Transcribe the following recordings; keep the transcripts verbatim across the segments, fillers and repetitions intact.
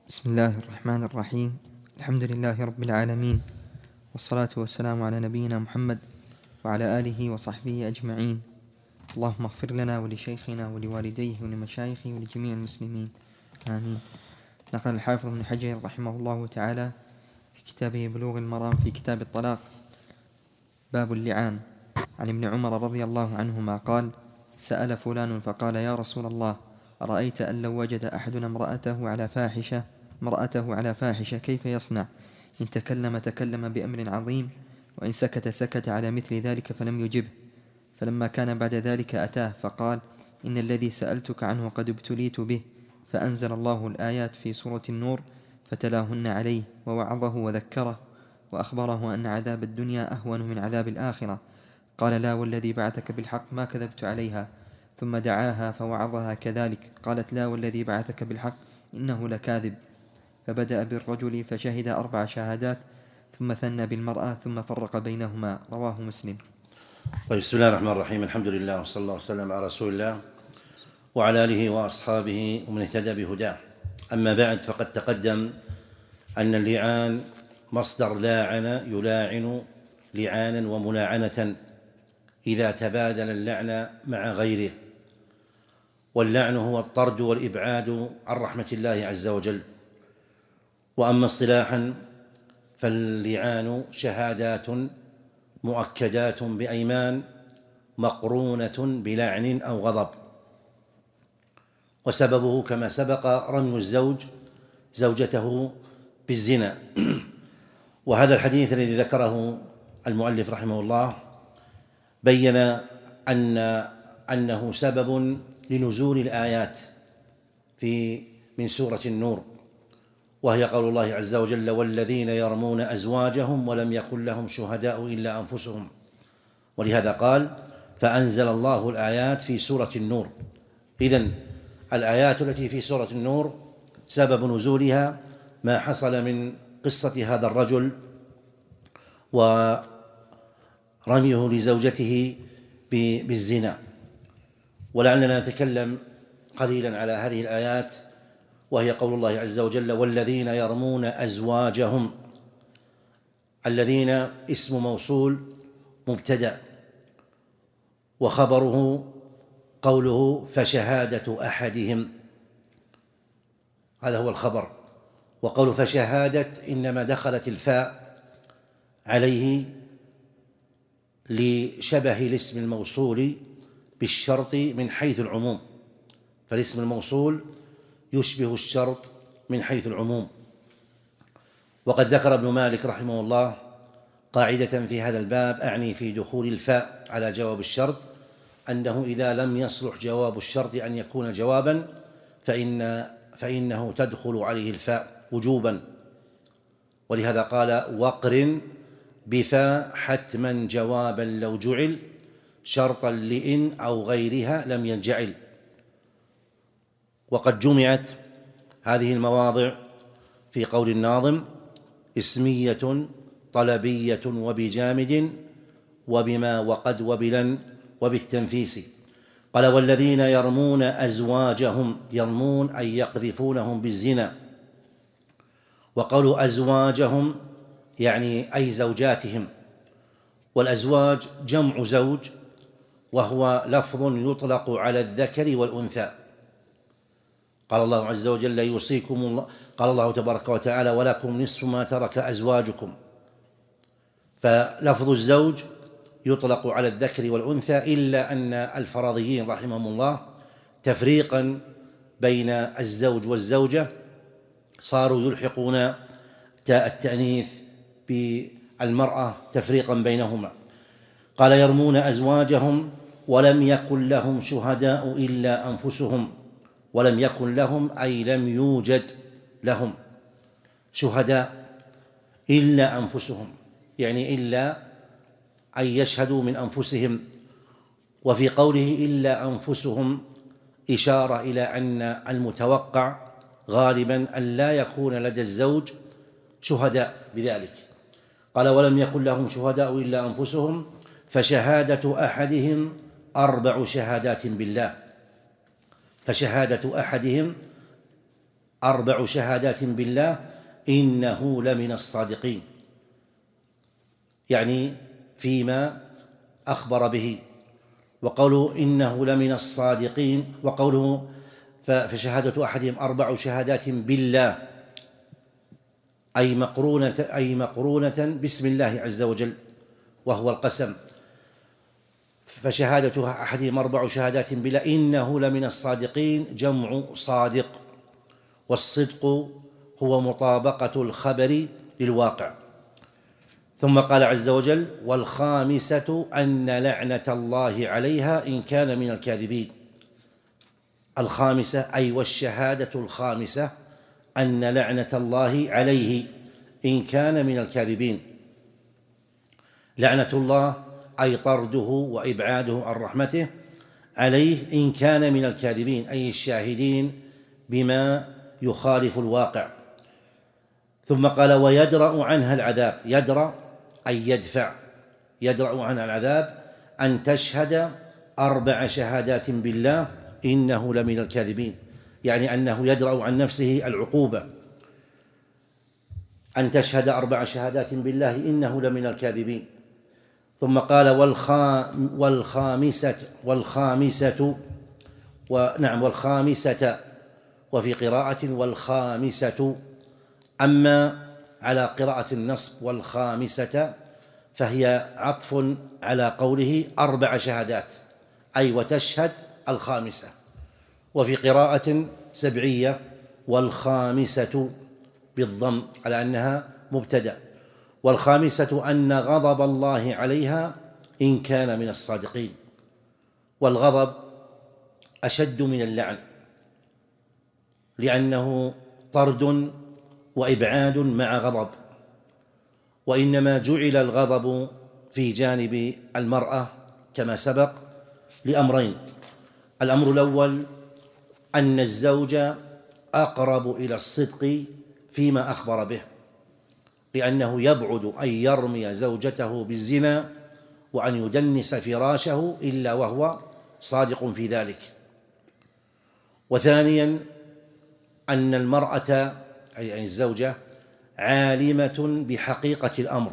بسم الله الرحمن الرحيم. الحمد لله رب العالمين، والصلاة والسلام على نبينا محمد وعلى آله وصحبه أجمعين. اللهم اغفر لنا ولشيخنا ولوالديه ولمشايخه ولجميع المسلمين، آمين. نقل الحافظ ابن حجر رحمه الله تعالى في كتابه بلوغ المرام في كتاب الطلاق باب اللعان عن ابن عمر رضي الله عنهما قال: سأل فلان فقال: يا رسول الله، أرأيت أن لو وجد أحدنا امرأته على فاحشة امرأته على فاحشة كيف يصنع؟ إن تكلم تكلم بأمر عظيم، وإن سكت سكت على مثل ذلك فلم يجبه. فلما كان بعد ذلك أتاه فقال: إن الذي سألتك عنه قد ابتليت به. فأنزل الله الآيات في سورة النور فتلاهن عليه ووعظه وذكره وأخبره أن عذاب الدنيا أهون من عذاب الآخرة. قال: لا والذي بعثك بالحق ما كذبت عليها. ثم دعاها فوعظها كذلك. قالت: لا والذي بعثك بالحق إنه لكاذب. فبدأ بالرجل فشهد أربع شهادات، ثم ثنى بالمرأة، ثم فرق بينهما. رواه مسلم. طيب، بسم الله الرحمن الرحيم. الحمد لله وصلى الله وسلم على رسول الله وعلى آله وأصحابه ومن اهتدى بهداه. أما بعد، فقد تقدم أن اللعان مصدر لاعن يلاعن لعانا وملاعنة إذا تبادل اللعن مع غيره، واللعن هو الطرد والإبعاد عن رحمة الله عز وجل. وأما اصطلاحا فاللعان شهادات مؤكدات بأيمان مقرونة بلعن أو غضب، وسببه كما سبق رمي الزوج زوجته بالزنا. وهذا الحديث الذي ذكره المؤلف رحمه الله بين أن أنه سبب لنزول الآيات في من سورة النور، وهي قول الله عز وجل: والذين يرمون أزواجهم ولم يكن لهم شهداء إلا أنفسهم. ولهذا قال: فأنزل الله الآيات في سورة النور. إذن الآيات التي في سورة النور سبب نزولها ما حصل من قصة هذا الرجل ورميه لزوجته بالزنا. ولعلنا نتكلم قليلا على هذه الآيات، وهي قول الله عز وجل: والذين يرمون أزواجهم. الذين اسم موصول مبتدأ، وخبره قوله فشهادة أحدهم، هذا هو الخبر. وقول فشهادة إنما دخلت الفاء عليه لشبه الاسم الموصول بالشرط من حيث العموم، فالاسم الموصول يشبه الشرط من حيث العموم. وقد ذكر ابن مالك رحمه الله قاعدة في هذا الباب، أعني في دخول الفاء على جواب الشرط، أنه إذا لم يصلح جواب الشرط أن يكون جوابا فإن فإنه تدخل عليه الفاء وجوبا. ولهذا قال: وقرن بفاء حتما جوابا لو جعل شرطا لإن أو غيرها لم ينجعل. وقد جمعت هذه المواضع في قول الناظم: اسمية طلبية وبجامد وبما وقد وبلن وبالتنفيس. قال: والذين يرمون أزواجهم، يرمون أي يقذفونهم بالزنا. وقالوا أزواجهم يعني أي زوجاتهم، والأزواج جمع زوج، وهو لفظ يطلق على الذكر والأنثى. قال الله عز وجل: يوصيكم الله، قال الله تبارك وتعالى: ولكم نصف ما ترك أزواجكم. فلفظ الزوج يطلق على الذكر والأنثى، إلا أن الفراضيين رحمهم الله تفريقا بين الزوج والزوجة صاروا يلحقون تاء التأنيث بالمرأة تفريقا بينهما. قال: يرمون أزواجهم ولم يكن لهم شهداء إلا أنفسهم. ولم يكن لهم أي لم يوجد لهم شهداء إلا أنفسهم، يعني إلا أن يشهدوا من أنفسهم. وفي قوله إلا أنفسهم إشارة إلى أن المتوقع غالبا أن لا يكون لدى الزوج شهداء بذلك. قال: ولم يكن لهم شهداء إلا أنفسهم فشهادة أحدهم أربع شهادات بالله. فشهادة أحدهم أربع شهادات بالله إنه لمن الصادقين، يعني فيما أخبر به. وقوله إنه لمن الصادقين، وقوله فشهادة أحدهم أربع شهادات بالله أي مقرونة أي مقرونة باسم الله عز وجل وهو القسم. فشهادة أحدهم أربع شهادات بالله إنه لمن الصادقين جمع صادق، والصدق هو مطابقة الخبر للواقع. ثم قال عز وجل: والخامسة أن لعنة الله عليها إن كان من الكاذبين. الخامسة أي والشهادة الخامسة أن لعنة الله عليه إن كان من الكاذبين. لعنة الله أي طرده وإبعاده عن رحمته عليه إن كان من الكاذبين، أي الشاهدين بما يخالف الواقع. ثم قال: ويدرأ عنها العذاب. يدرأ أي يدفع، يدرأ عنها العذاب أن تشهد أربع شهادات بالله إنه لمن الكاذبين، يعني أنه يدرأ عن نفسه العقوبة أن تشهد أربع شهادات بالله إنه لمن الكاذبين. ثم قال: والخا والخامسة والخامسة ونعم والخامسة، وفي قراءة والخامسة. أما على قراءة النصب والخامسة فهي عطف على قوله أربع شهادات، أي وتشهد الخامسة. وفي قراءة سبعية والخامسة بالضم على أنها مبتدأ. والخامسة أن غضب الله عليها إن كان من الصادقين. والغضب أشد من اللعن لأنه طرد وإبعاد مع غضب، وإنما جعل الغضب في جانب المرأة كما سبق لأمرين: الأمر الأول أن الزوج أقرب إلى الصدق فيما أخبر به، لأنه يبعد أن يرمي زوجته بالزنا وأن يدنس فراشه إلا وهو صادق في ذلك. وثانيا أن المرأة أي الزوجة عالمة بحقيقة الأمر،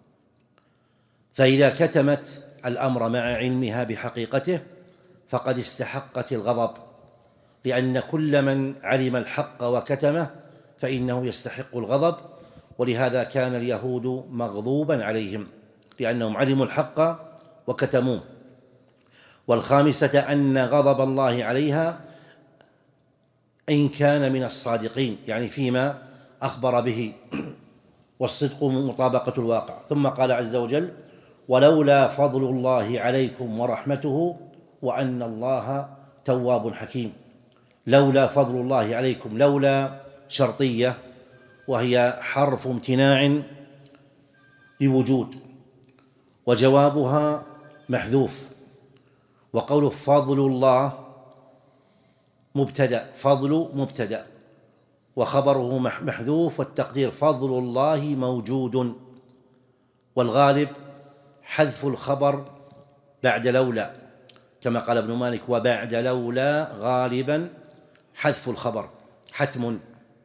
فإذا كتمت الأمر مع علمها بحقيقته فقد استحقت الغضب، لأن كل من علم الحق وكتمه فإنه يستحق الغضب. ولهذا كان اليهود مغضوبا عليهم لأنهم علموا الحق وكتموه. والخامسة أن غضب الله عليها إن كان من الصادقين، يعني فيما أخبر به، والصدق مطابقة الواقع. ثم قال عز وجل: ولولا فضل الله عليكم ورحمته وأن الله تواب حكيم. لولا فضل الله عليكم، لولا شرطية وهي حرف امتناع لوجود، وجوابها محذوف. وقول فضل الله مبتدأ، فضل مبتدأ وخبره محذوف، والتقدير فضل الله موجود. والغالب حذف الخبر بعد لولا، كما قال ابن مالك: وبعد لولا غالبا حذف الخبر حتم.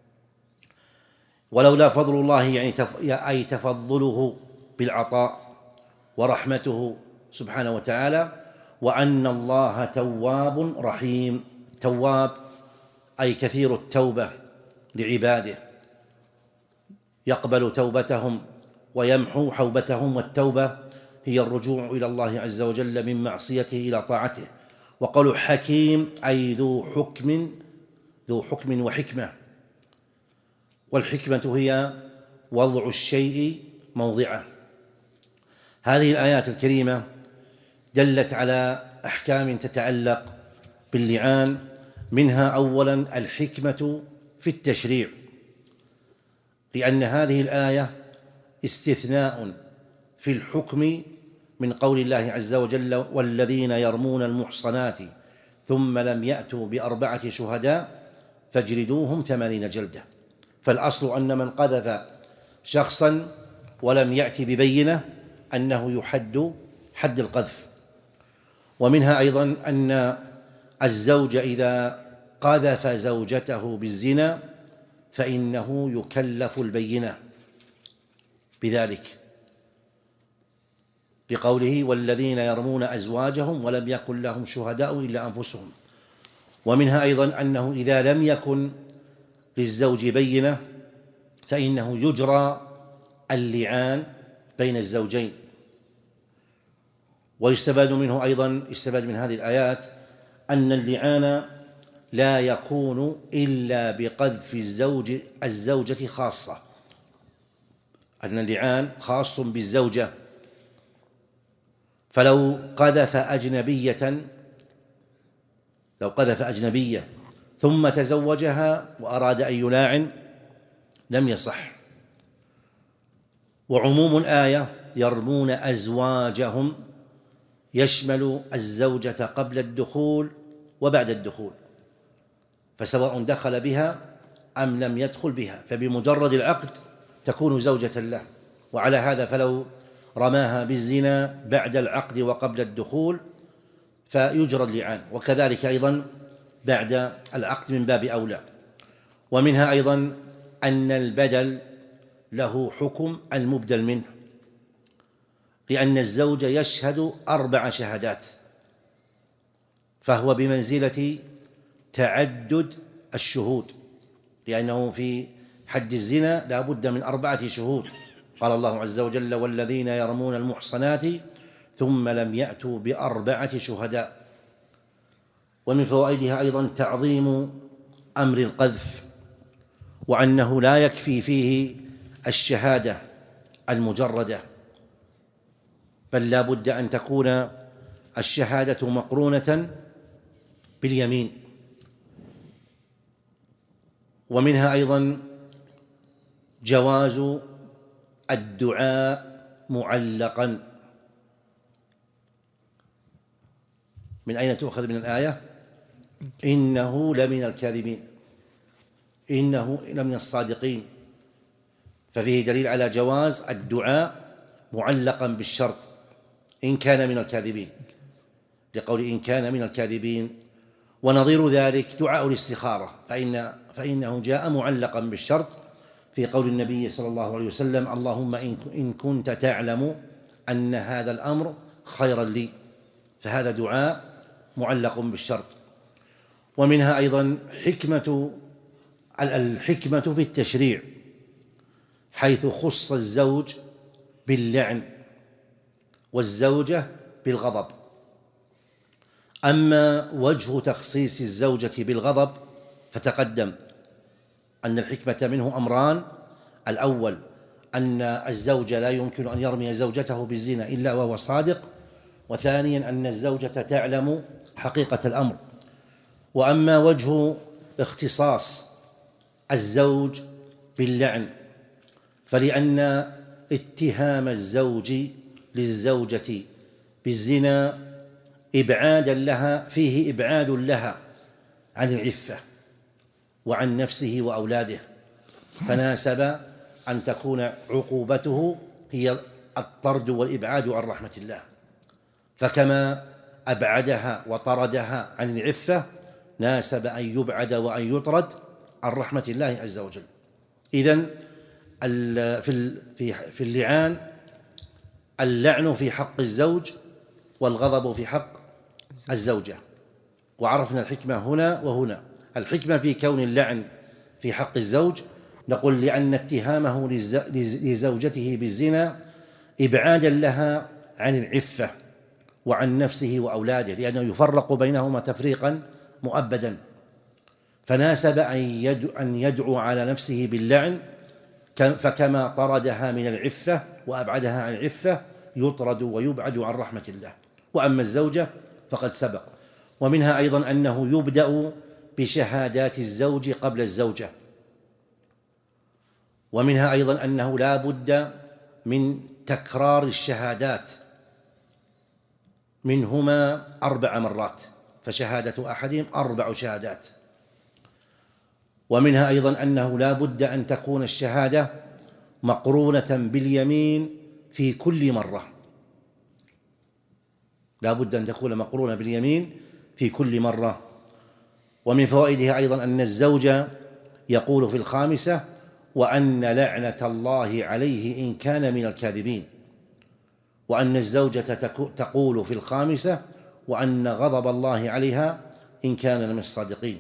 ولولا فضل الله يعني أي تفضله بالعطاء ورحمته سبحانه وتعالى، وأن الله تواب رحيم. تواب أي كثير التوبة لعباده، يقبل توبتهم ويمحو حوبتهم. والتوبة هي الرجوع إلى الله عز وجل من معصيته إلى طاعته. وقالوا حكيم أي ذو حكم، ذو حكم وحكمة. والحكمة هي وضع الشيء موضعه. هذه الآيات الكريمة دلت على أحكام تتعلق باللعان، منها أولا الحكمة في التشريع، لأن هذه الآية استثناء في الحكم من قول الله عز وجل: والذين يرمون المحصنات ثم لم يأتوا بأربعة شهداء فاجلدوهم ثمانين جلدة. فالأصل أن من قذف شخصا ولم يأتي ببينة أنه يحد حد القذف. ومنها أيضا أن الزوج إذا قذف زوجته بالزنا فإنه يكلف البينة بذلك، لقوله والذين يرمون أزواجهم ولم يكن لهم شهداء إلا أنفسهم. ومنها أيضا أنه إذا لم يكن للزوج بينة فإنه يجرى اللعان بين الزوجين. ويستفاد منه أيضا يستفاد من هذه الآيات أن اللعان لا يكون إلا بقذف الزوج الزوجة خاصة، أن اللعان خاص بالزوجة، فلو قذف أجنبية لو قذف أجنبية ثم تزوجها وأراد أن يلاعن لم يصح. وعموم الآية يرمون أزواجهم يشمل الزوجة قبل الدخول وبعد الدخول، فسواء دخل بها أم لم يدخل بها، فبمجرد العقد تكون زوجة له. وعلى هذا فلو رماها بالزنا بعد العقد وقبل الدخول فيجرى اللعان، وكذلك أيضا بعد العقد من باب أولى. ومنها أيضا أن البدل له حكم المبدل منه، لأن الزوج يشهد أربع شهادات، فهو بمنزلة تعدد الشهود، لأنه في حد الزنا لا بد من أربعة شهود. قال الله عز وجل والذين يرمون المحصنات ثم لم يأتوا بأربعة شهداء. ومن فوائدها أيضا تعظيم أمر القذف، وأنه لا يكفي فيه الشهادة المجردة، بل لا بد أن تكون الشهادة مقرونة باليمين. ومنها أيضا جواز الدعاء معلقا. من أين تؤخذ من الآية؟ إنه لمن الكاذبين، إنه لمن الصادقين، ففيه دليل على جواز الدعاء معلقا بالشرط إن كان من الكاذبين، لقول إن كان من الكاذبين. ونظير ذلك دعاء الاستخارة، فإن فإنه جاء معلقا بالشرط في قول النبي صلى الله عليه وسلم اللهم إن كنت تعلم أن هذا الأمر خيرا لي، فهذا دعاء معلق بالشرط. ومنها أيضا حكمة الحكمة في التشريع، حيث خص الزوج باللعن والزوجة بالغضب. أما وجه تخصيص الزوجة بالغضب فتقدم أن الحكمة منه أمران: الأول أن الزوج لا يمكن أن يرمي زوجته بالزنا إلا وهو صادق، وثانيا أن الزوجة تعلم حقيقة الأمر. وأما وجه اختصاص الزوج باللعن فلأن اتهام الزوج للزوجة بالزنا إبعادا لها فيه إبعاد لها عن العفة وعن نفسه وأولاده، فناسب أن تكون عقوبته هي الطرد والإبعاد عن رحمة الله. فكما أبعدها وطردها عن العفة ناسب أن يبعد وأن يطرد عن رحمة الله عز وجل. إذن في اللعان اللعن في حق الزوج والغضب في حق الزوجة. وعرفنا الحكمة هنا وهنا. الحكمة في كون اللعن في حق الزوج نقول لأن اتهامه لزوجته بالزنا إبعادا لها عن العفة وعن نفسه وأولاده، لأنه يفرق بينهما تفريقا مؤبدا، فناسب أن يدعو على نفسه باللعن، فكما طردها من العفة وأبعدها عن العفة يطرد ويبعد عن رحمة الله. وأما الزوجة فقد سبق. ومنها أيضا أنه يبدأ بشهادات الزوج قبل الزوجة. ومنها أيضا أنه لا بد من تكرار الشهادات منهما أربع مرات، فشهادة أحدهم أربع شهادات. ومنها أيضا أنه لا بد أن تكون الشهادة مقرونة باليمين في كل مرة، لا بد أن تكون مقرونة باليمين في كل مرة. ومن فوائدها أيضا أن الزوج يقول في الخامسة: وأن لعنة الله عليه إن كان من الكاذبين. وأن الزوجة تقول في الخامسة: وأن غضب الله عليها إن كان من الصادقين.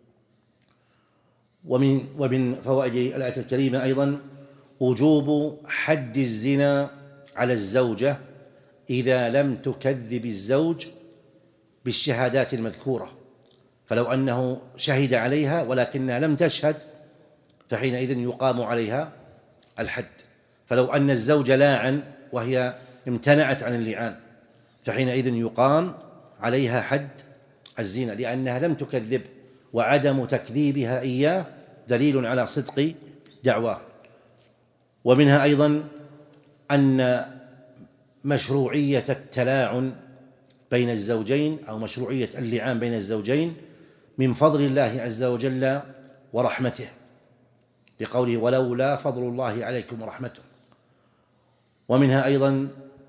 ومن ومن فوائد الآية الكريمة أيضا وجوب حد الزنا على الزوجة إذا لم تكذب الزوج بالشهادات المذكورة، فلو أنه شهد عليها ولكنها لم تشهد فحينئذ يقام عليها الحد. فلو أن الزوج لاعن وهي امتنعت عن اللعان فحينئذ يقام عليها حد الزنا، لأنها لم تكذب، وعدم تكذيبها إياه دليل على صدق دعواه. ومنها أيضا أن مشروعية التلاعن بين الزوجين أو مشروعية اللعان بين الزوجين من فضل الله عز وجل ورحمته، لقوله: ولولا فضل الله عليكم ورحمته. ومنها أيضا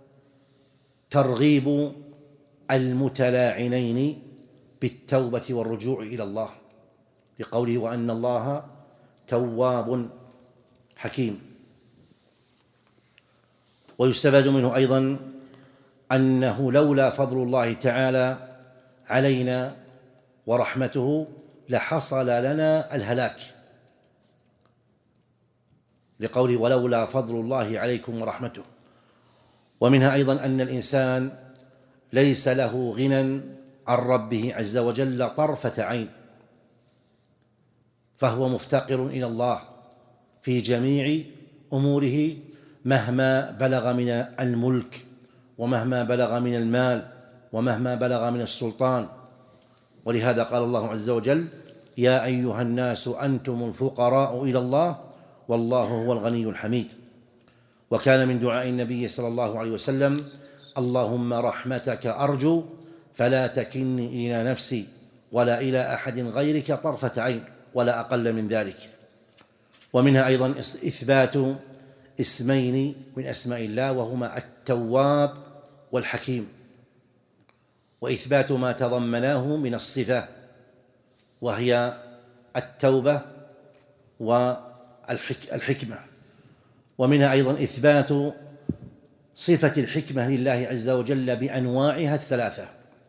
ترغيب المتلاعنين بالتوبة والرجوع إلى الله، لقوله: وأن الله تواب حكيم. ويستفاد منه أيضا أنه لولا فضل الله تعالى علينا ورحمته لحصل لنا الهلاك، لقوله: ولولا فضل الله عليكم ورحمته. ومنها أيضا أن الإنسان ليس له غنى عن ربه عز وجل طرفة عين، فهو مفتقر إلى الله في جميع أموره مهما بلغ من الملك، ومهما بلغ من المال، ومهما بلغ من السلطان. ولهذا قال الله عز وجل: يا أيها الناس أنتم الفقراء إلى الله والله هو الغني الحميد. وكان من دعاء النبي صلى الله عليه وسلم: اللهم رحمتك أرجو فلا تكلني إلى نفسي ولا إلى أحد غيرك طرفة عين ولا أقل من ذلك. ومنها أيضا إثبات اسمين من أسماء الله وهما التواب والحكيم، وإثبات ما تضمناه من الصفة وهي التوبة والحكمة. ومنها أيضا إثبات صفة الحكمة لله عز وجل بأنواعها الثلاثة،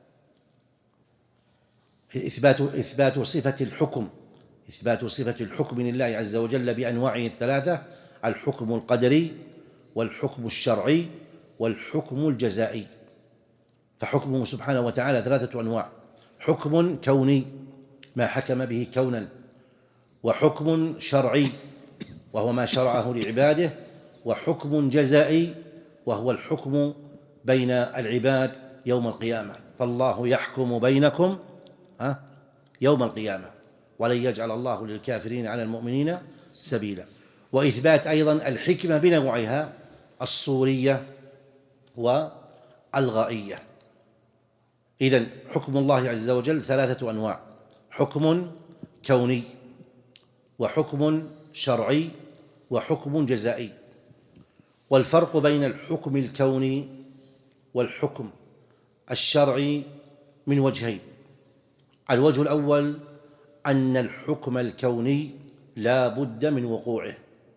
إثبات إثبات صفة الحكم إثبات صفة الحكم لله عز وجل بأنواعه الثلاثة: الحكم القدري والحكم الشرعي والحكم الجزائي. فحكمه سبحانه وتعالى ثلاثة أنواع: حكم كوني ما حكم به كونا، وحكم شرعي وهو ما شرعه لعباده، وحكم جزائي وهو الحكم بين العباد يوم القيامة. فالله يحكم بينكم يوم القيامة ولن يجعل الله للكافرين على المؤمنين سبيلا. وإثبات أيضا الحكمة بنوعها الصورية والغائية. إذن حكم الله عز وجل ثلاثة أنواع: حكم كوني وحكم شرعي وحكم جزائي. والفرق بين الحكم الكوني والحكم الشرعي من وجهين: الوجه الأول أن الحكم الكوني لا بد من وقوعه،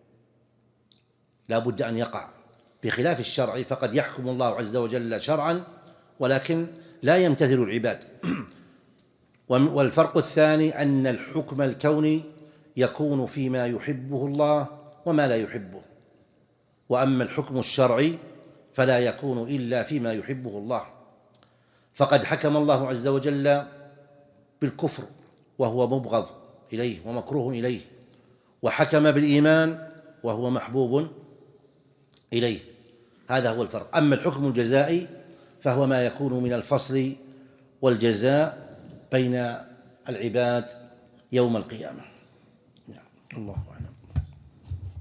لا بد أن يقع، بخلاف الشرعي فقد يحكم الله عز وجل شرعا ولكن لا يمتثل العباد. والفرق الثاني أن الحكم الكوني يكون فيما يحبه الله وما لا يحبه، وأما الحكم الشرعي فلا يكون إلا فيما يحبه الله. فقد حكم الله عز وجل بالكفر وهو مبغض إليه ومكروه إليه، وحكم بالإيمان وهو محبوب إليه. هذا هو الفرق. أما الحكم الجزائي فهو ما يكون من الفصل والجزاء بين العباد يوم القيامة. الله أعلم.